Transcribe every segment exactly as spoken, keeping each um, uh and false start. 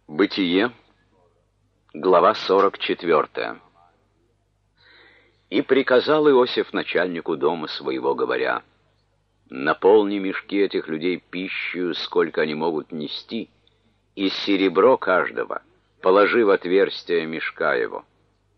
Бытие, глава сорок четвёртая. «И приказал Иосиф начальнику дома своего, говоря: наполни мешки этих людей пищей, сколько они могут нести, и серебро каждого положи в отверстие мешка его.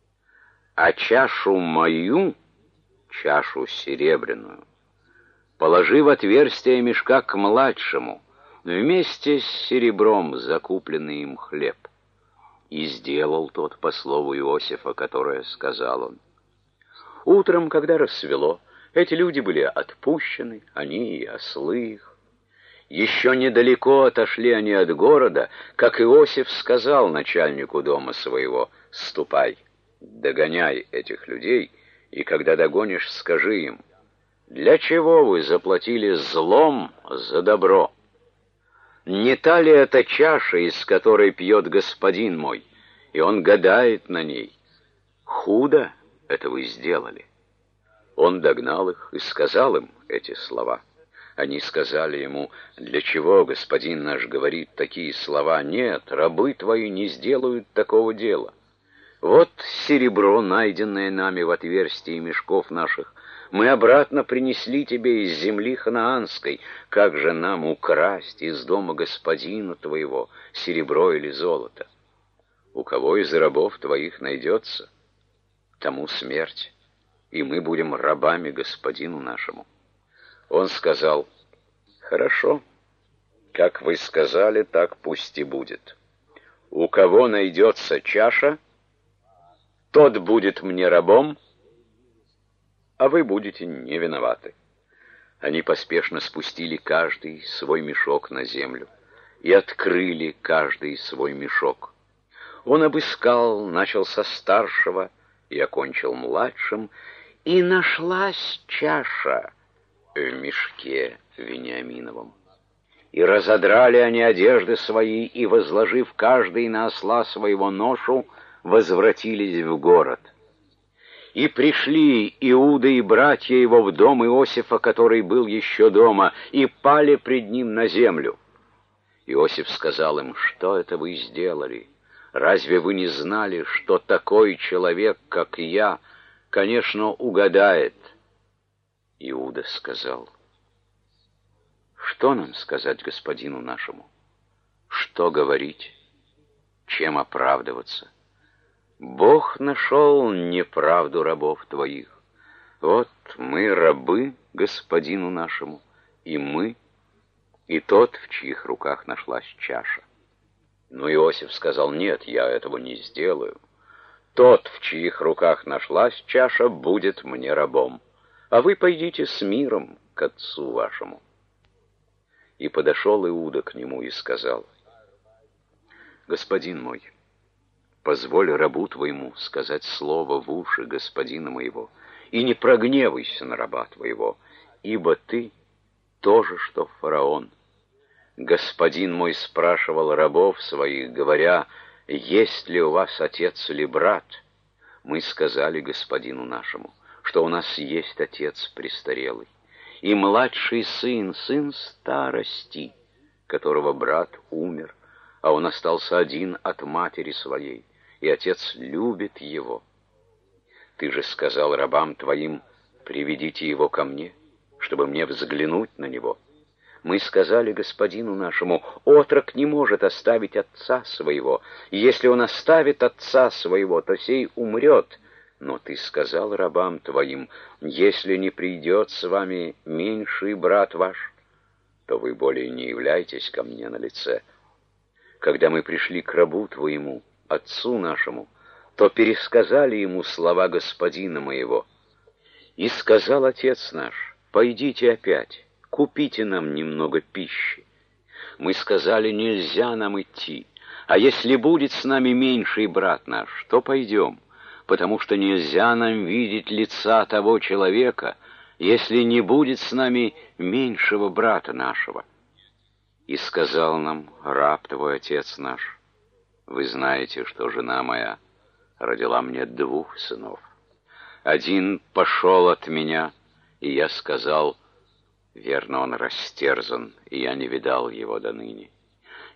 А чашу мою, чашу серебряную, положи в отверстие мешка к младшему, вместе с серебром закупленный им хлеб». И сделал тот по слову Иосифа, которое сказал он. Утром, когда рассвело, эти люди были отпущены, они и ослы их. Еще недалеко отошли они от города, как Иосиф сказал начальнику дома своего: «Ступай, догоняй этих людей, и когда догонишь, скажи им: для чего вы заплатили злом за добро? Не та ли это чаша, из которой пьет господин мой, и он гадает на ней? Худо это вы сделали». Он догнал их и сказал им эти слова. Они сказали ему: «Для чего господин наш говорит такие слова? Нет, рабы твои не сделают такого дела. Вот серебро, найденное нами в отверстии мешков наших, мы обратно принесли тебе из земли ханаанской. Как же нам украсть из дома господина твоего серебро или золото? У кого из рабов твоих найдется, тому смерть, и мы будем рабами господину нашему». Он сказал: «Хорошо, как вы сказали, так пусть и будет. У кого найдется чаша, тот будет мне рабом, а вы будете не виноваты». Они поспешно спустили каждый свой мешок на землю и открыли каждый свой мешок. Он обыскал, начал со старшего и окончил младшим, и нашлась чаша в мешке Вениаминовом. И разодрали они одежды свои, и, возложив каждый на осла своего ношу, возвратились в город. И пришли Иуда и братья его в дом Иосифа, который был еще дома, и пали пред ним на землю. Иосиф сказал им: «Что это вы сделали? Разве вы не знали, что такой человек, как я, конечно, угадает?» Иуда сказал: «Что нам сказать господину нашему? Что говорить? Чем оправдываться? Бог нашел неправду рабов твоих. Вот мы рабы господину нашему, и мы, и тот, в чьих руках нашлась чаша». Но Иосиф сказал: «Нет, я этого не сделаю. Тот, в чьих руках нашлась чаша, будет мне рабом, а вы пойдите с миром к отцу вашему». И подошел Иуда к нему и сказал: «Господин мой, позволь рабу твоему сказать слово в уши господина моего, и не прогневайся на раба твоего, ибо ты тоже, что фараон. Господин мой спрашивал рабов своих, говоря: есть ли у вас отец или брат? Мы сказали господину нашему, что у нас есть отец престарелый, и младший сын, сын старости, которого брат умер, а он остался один от матери своей, и отец любит его. Ты же сказал рабам твоим: приведите его ко мне, чтобы мне взглянуть на него. Мы сказали господину нашему: отрок не может оставить отца своего, и если он оставит отца своего, то сей умрет. Но ты сказал рабам твоим: если не придет с вами меньший брат ваш, то вы более не являйтесь ко мне на лице. Когда мы пришли к рабу твоему, отцу нашему, то пересказали ему слова господина моего. И сказал отец наш: пойдите опять, купите нам немного пищи. Мы сказали: нельзя нам идти, а если будет с нами меньший брат наш, то пойдем, потому что нельзя нам видеть лица того человека, если не будет с нами меньшего брата нашего. И сказал нам раб твой, отец наш: вы знаете, что жена моя родила мне двух сынов. Один пошел от меня, и я сказал: верно, он растерзан, и я не видал его до ныне.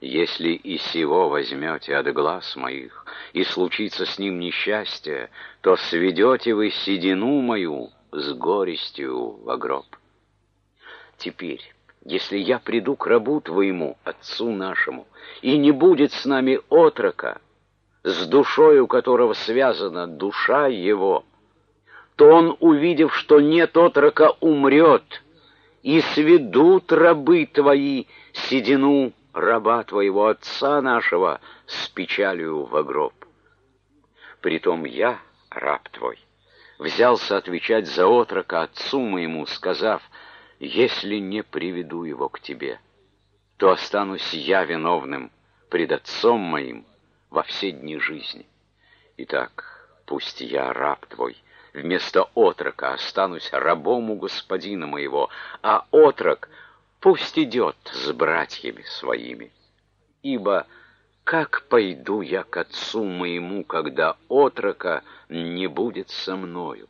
Если и сего возьмете от глаз моих, и случится с ним несчастье, то сведете вы седину мою с горестью во гроб. Теперь, если я приду к рабу твоему, отцу нашему, и не будет с нами отрока, с душой у которого связана душа его, то он, увидев, что нет отрока, умрет, и сведут рабы твои седину раба твоего отца нашего с печалью во гроб. Притом я, раб твой, взялся отвечать за отрока отцу моему, сказав: если не приведу его к тебе, то останусь я виновным пред отцом моим во все дни жизни. Итак, пусть я, раб твой, вместо отрока останусь рабом у господина моего, а отрок пусть идет с братьями своими. Ибо как пойду я к отцу моему, когда отрока не будет со мною?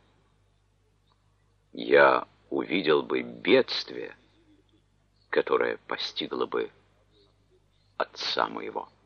Я увидел бы бедствие, которое постигло бы отца моего.